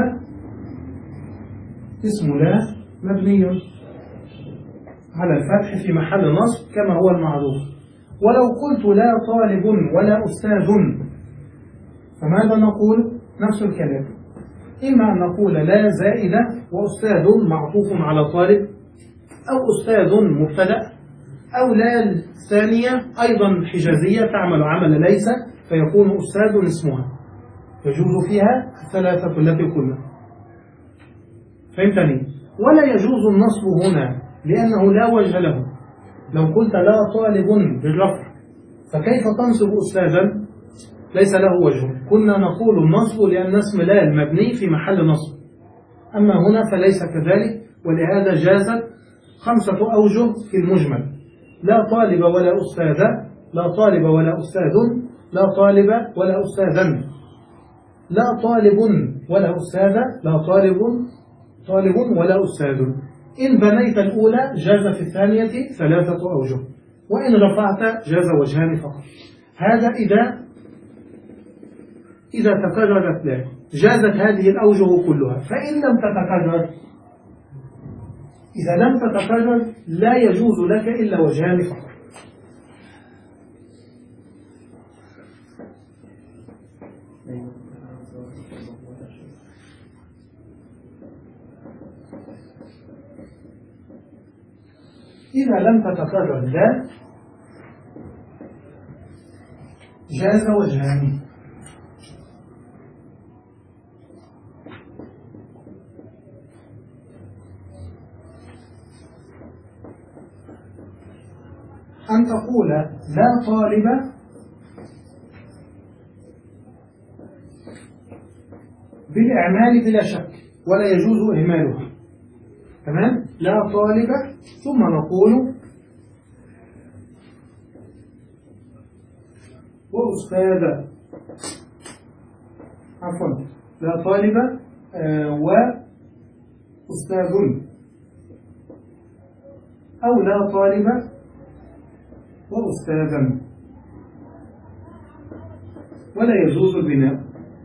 اسم لا مبني على الفتح في محل نصب كما هو المعروف. ولو قلت لا طالب ولا أستاذ فماذا نقول؟ نفس الكلام، إما أن نقول لا زائدة وأستاذ معطوف على طالب، أو أستاذ مبتدأ، أو لا الثانية أيضا حجازية تعمل عمل ليس فيكون أستاذ اسمها. يجوز فيها الثلاثة التي قلنا. فهمتني؟ ولا يجوز النصب هنا لأنه لا وجه له. لو قلت لا طالب بالرفع فكيف تنصب أستاذا؟ ليس له وجه. كنا نقول النصب لأن اسم لا المبني في محل نصب، أما هنا فليس كذلك، ولهذا جازت خمسة أوجه في المجمل. لا طالب ولا أستاذ، لا طالب ولا أستاذ، لا طالب ولا أستاذا، لا طالب ولا أستاذ، لا طالب طالب ولا أستاذ. إن بنيت الأولى جاز في الثانية ثلاثة أوجه، وإن رفعت جاز وجهان فقط. هذا إذا إذا تكررت لا جازت هذه الأوجه كلها. فإن لم تتكرر، إذا لم تتكرر لا يجوز لك إلا وجهان فقط. إذا لم تتكرر لا جاز وجهان. أن تقول لا طالب بالإعمال بلا شك ولا يجوز إهماله. تمام؟ لا طالب، ثم نقول وأستاذ، عفوا لا طالب آه وأستاذ، أو لا طالب وأستاذا، ولا يجوز البناء.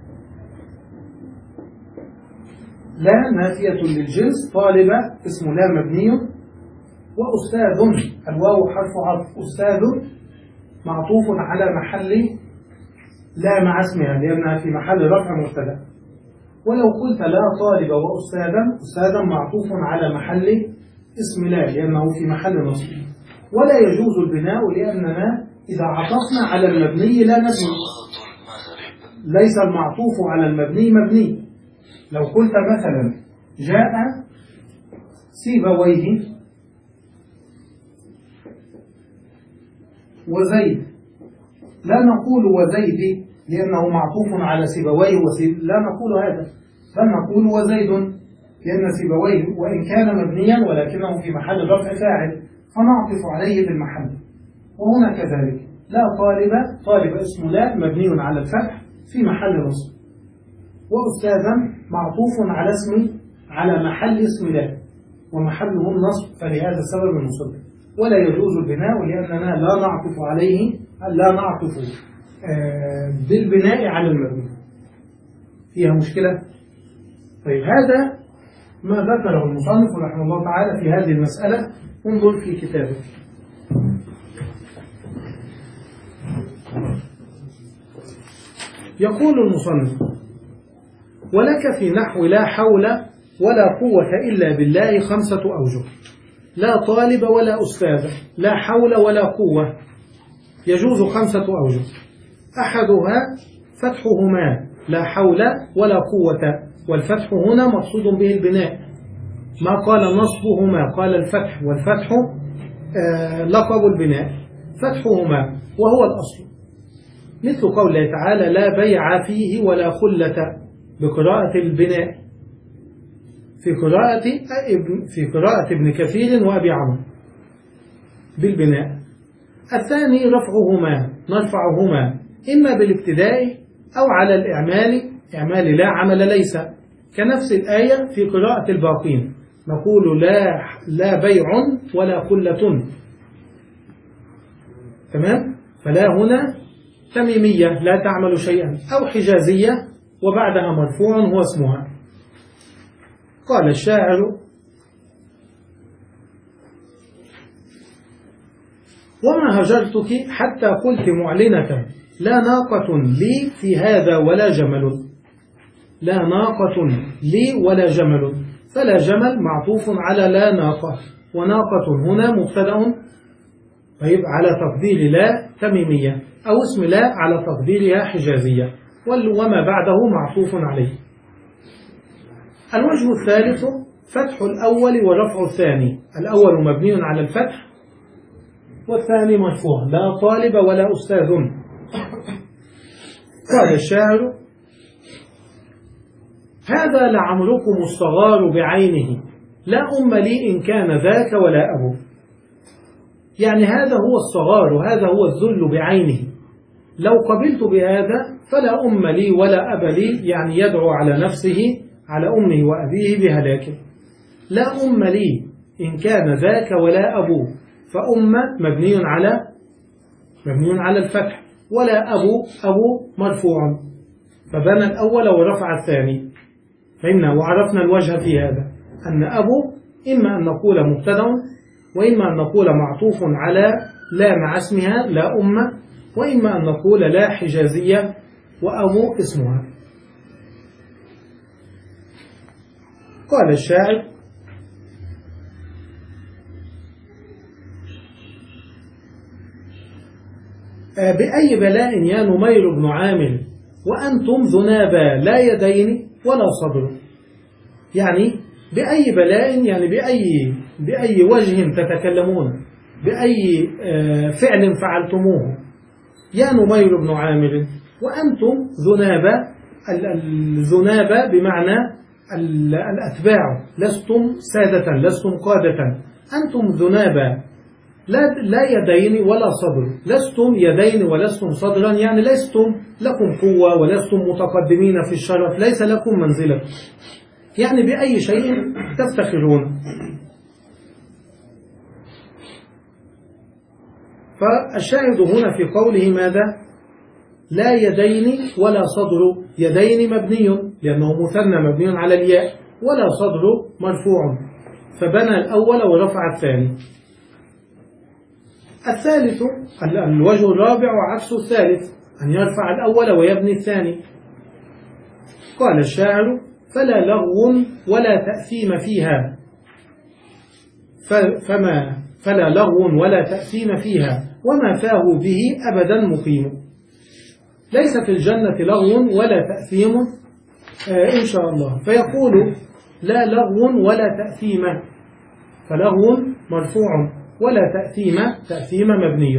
لا نافية للجنس، طالب اسم لا مبني، وأستاذ الواو حرف عطف، أستاذ معطوف على محل لا مع اسمها لأنها في محل رفع مبتدا. ولو قلت لا طالب وأستاذا، أستاذا معطوف على محل اسم لا لأنه في محل نصب. ولا يجوز البناء لأننا إذا عطفنا على المبني لا نبني، ليس المعطوف على المبني مبني. لو قلت مثلا جاء سيبويه وزيد، لا نقول وزيد لأنه معطوف على سيبويه وسيب، لا نقول هذا، بل نقول وزيد لأن سيبويه وإن كان مبنيا ولكنه في محل رفع فاعل فنعطف عليه بالمحل. وهنا كذلك لا طالب، طالب اسم لا مبني على الفتح في محل نصب، وأستاذا معطوف على اسم على محل اسم لا ومحله النصب، فلهذا السبب النصب. ولا يجوز البناء لأننا لا نعطف عليه، لا نعطف بالبناء على المبني. فيها مشكلة؟ طيب هذا ما ذكره المصنف رحمه الله تعالى في هذه المسألة. انظر في كتابه. يقول المصنف: ولك في نحو لا حول ولا قوة إلا بالله خمسة أوجه. لا طالب ولا أستاذ، لا حول ولا قوة، يجوز خمسة أوجه. أحدها فتحهما لا حول ولا قوة، والفتح هنا مقصود به البناء، ما قال نصبهما قال الفتح، والفتح آه لقب البناء، فتحهما وهو الأصل، مثل قول الله تعالى: لا بيع فيه ولا خلة، بقراءة البناء، في قراءة في قراءة ابن كثير وأبي عمرو بالبناء. الثاني رفعهما، نرفعهما إما بالابتداء أو على الإعمال، إعمال لا عمل ليس، كنفس الآية في قراءة الباقين، نقول لا لا بيع ولا خلة. تمام؟ فلا هنا تميمية لا تعمل شيئا، أو حجازية وبعدها مرفوع هو اسمها. قال الشاعر: وما هجرتك حتى قلت معلنة، لا ناقة لي في هذا ولا جمل. لا ناقة لي ولا جمل، فلا جمل معطوف على لا ناقة، وناقة هنا مبتدأ، فيبقى على تقدير لا تميمية، أو اسم لا على تقديرها حجازية، وما بعده معطوف عليه. الوجه الثالث فتح الأول ورفع الثاني، الأول مبني على الفتح والثاني مرفوع، لا طالب ولا أستاذ. قال الشاعر: هذا لعمركم الصغار بعينه، لا أم لي إن كان ذاك ولا أبو. يعني هذا هو الصغار وهذا هو الذل بعينه. لو قبلت بهذا فلا أم لي ولا أب لي، يعني يدعو على نفسه على أمه وأبيه بهلاكه. لا أم لي إن كان ذاك ولا أبو، فأم مبني على مبني على الفتح، ولا أبو أبو مرفوع، فبنى الأول ورفع الثاني. فإنه وعرفنا الوجه في هذا أن أبو إما أن نقول مبتدأ، وإما أن نقول معطوف على لا مع اسمها لا أم، وإما أن نقول لا حجازية وأبو اسمها. قال الشاعر: بأي بلاء يا نمير بن عامر وأنتم ذنابا لا يدين ولا صدر. يعني بأي بلاء، يعني بأي, بأي وجه تتكلمون، بأي فعل فعلتموه يا نمير بن عامر وأنتم ذنابا. الذنابا بمعنى الأتباع، لستم سادة لستم قادة، أنتم ذنابا لا, لا يدين ولا صدر. لستم يدين ولستم صدرا، يعني لستم لكم قوة ولستم متقدمين في الشرف، ليس لكم منزلة، يعني بأي شيء تفتخرون. فالشاهد هنا في قوله ماذا؟ لا يدين ولا صدر. يدين مبني لأنه مثنى مبني على الياء، ولا صدر مرفوع، فبنى الأول ورفع الثاني. الثالث الوجه الرابع وعكس الثالث أن يرفع الأول ويبني الثاني. قال الشاعر: فلا لغو ولا تأثيم فيها، فما فلا لغو ولا تأثيم فيها وما فاه به أبدا مقيم. ليس في الجنة لغو ولا تأثيم آه إن شاء الله. فيقول: لا لغو ولا تأثيم، فلغو مرفوع ولا تأثيم تأثيم مبني.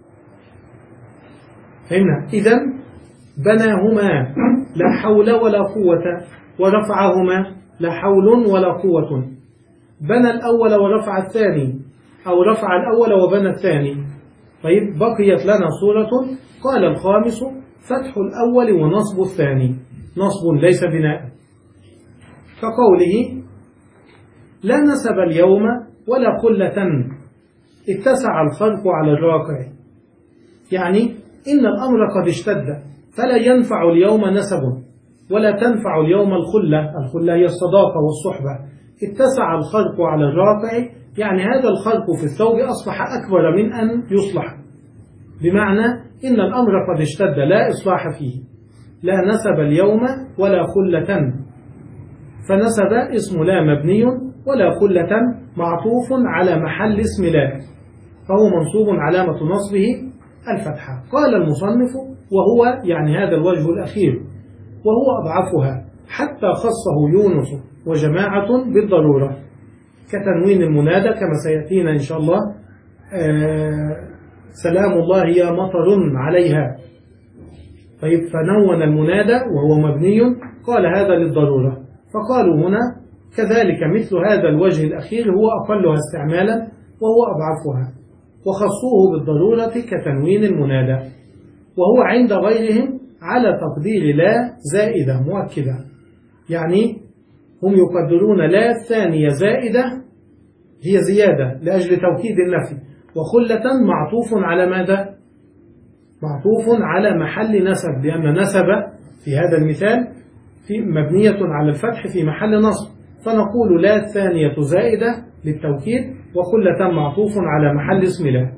فهمنا؟ إذن بناهما لا حول ولا قوة، ورفعهما لا حول ولا قوة. بنى الأول ورفع الثاني، أو رفع الأول وبنى الثاني. طيب بقيت لنا صورة. قال الخامس: فتح الأول ونصب الثاني. نصب ليس بناء، كقوله: لا نسب اليوم ولا قلة اتسع الخلق على الراقع. يعني إن الأمر قد اشتد، فلا ينفع اليوم نسب ولا تنفع اليوم الخلة. الخلة هي الصداقة والصحبة. اتسع الخلق على الراقع، يعني هذا الخلق في الثوب أصبح أكبر من أن يصلح، بمعنى إن الأمر قد اشتد لا إصلاح فيه. لا نسب اليوم ولا خلة، فنسب اسم لا مبني، ولا خلة معطوف على محل اسم لا، فهو منصوب علامة نصبه الفتحة. قال المصنف: وهو يعني هذا الوجه الأخير، وهو أضعفها حتى خصه يونس وجماعة بالضرورة، كتنوين المنادى كما سيأتينا إن شاء الله. آه سلام الله يا مطر عليها. طيب فنون المنادى وهو مبني، قال هذا للضرورة. فقالوا هنا كذلك مثل هذا الوجه الأخير هو أقلها استعمالا وهو أضعفها، وخصوه بالضرورة كتنوين المنادى، وهو عند غيرهم على تقدير لا زائدة مؤكدة. يعني هم يقدرون لا الثانية زائدة هي زيادة لأجل توكيد النفي، وخلة معطوف على ماذا؟ معطوف على محل نسب، لأن نسب في هذا المثال في مبنية على الفتح في محل نصب، فنقول لا الثانية زائدة للتوكيد، وخلة معطوف على محل اسم لا.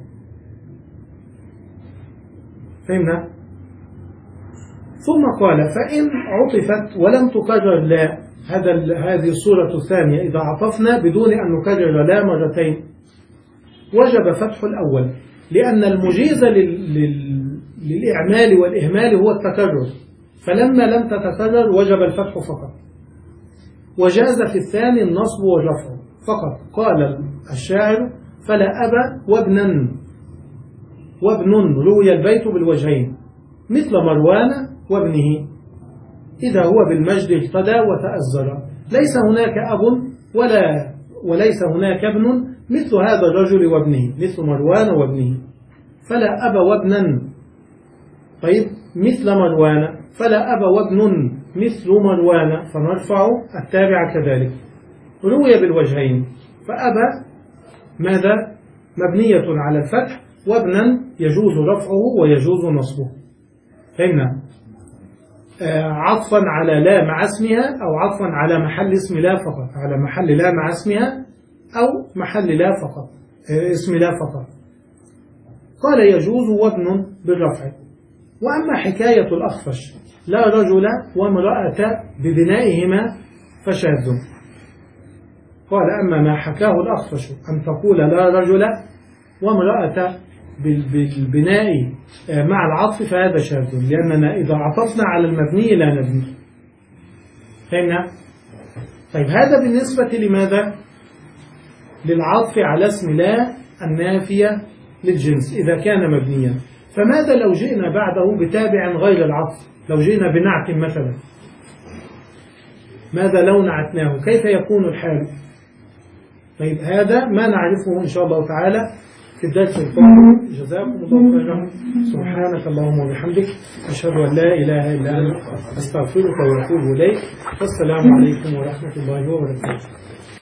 فهمنا؟ ثم قال: فإن عطفت ولم تكرر لا، هذا هذه الصورة الثانية إذا عطفنا بدون أن نكرر لا مرتين وجب فتح الأول، لأن المجيز لل... لل... للإعمال والإهمال هو التكرر، فلما لم تتكرر وجب الفتح فقط. وجاز في الثاني النصب والرفع فقط. قال الشاعر: فلا أبا وابنا وابن روي البيت بالوجهين مثل مروان وابنه إذا هو بالمجد اهتدى وتأزر. ليس هناك أب ولا وليس هناك ابن مثل هذا الرجل وابنه، مثل مروان وابنه، فلا أب وابنا. طيب مثل مروان فلا أب وابن مثل مروان، فنرفع التابع كذلك. روي بالوجهين، فأبى ماذا؟ مبنية على الفتح، وابنا يجوز رفعه ويجوز نصبه. فهمنا؟ آه عطفا على لا مع اسمها، أو عطفا على محل اسم لا فقط، على محل لا مع اسمها، أو محل لا فقط، آه اسم لا فقط. قال يجوز وابن بالرفع. وأما حكاية الأخفش لا رجل وامرأة ببنائهما فشاذ. قال أما ما حكاه الأخفش أن تقول لا رجل وامرأة بالبناء مع العطف فهذا شاذ، لأننا إذا عطفنا على المبني لا نبني. فهمنا؟ طيب هذا بالنسبة لماذا؟ للعطف على اسم لا النافية للجنس إذا كان مبنيا. فماذا لو جئنا بعده بتابع غير العطف؟ لو جئنا بنعت مثلا، ماذا لو نعتناه؟ كيف يكون الحال؟ طيب هذا ما نعرفه إن شاء الله تعالى في الدرس القادم. جزاكم الله خيرا. سبحانك اللهم وبحمدك، أشهد أن لا إله إلا أنت، أستغفرك وأتوب إليك. والسلام عليكم ورحمة الله وبركاته.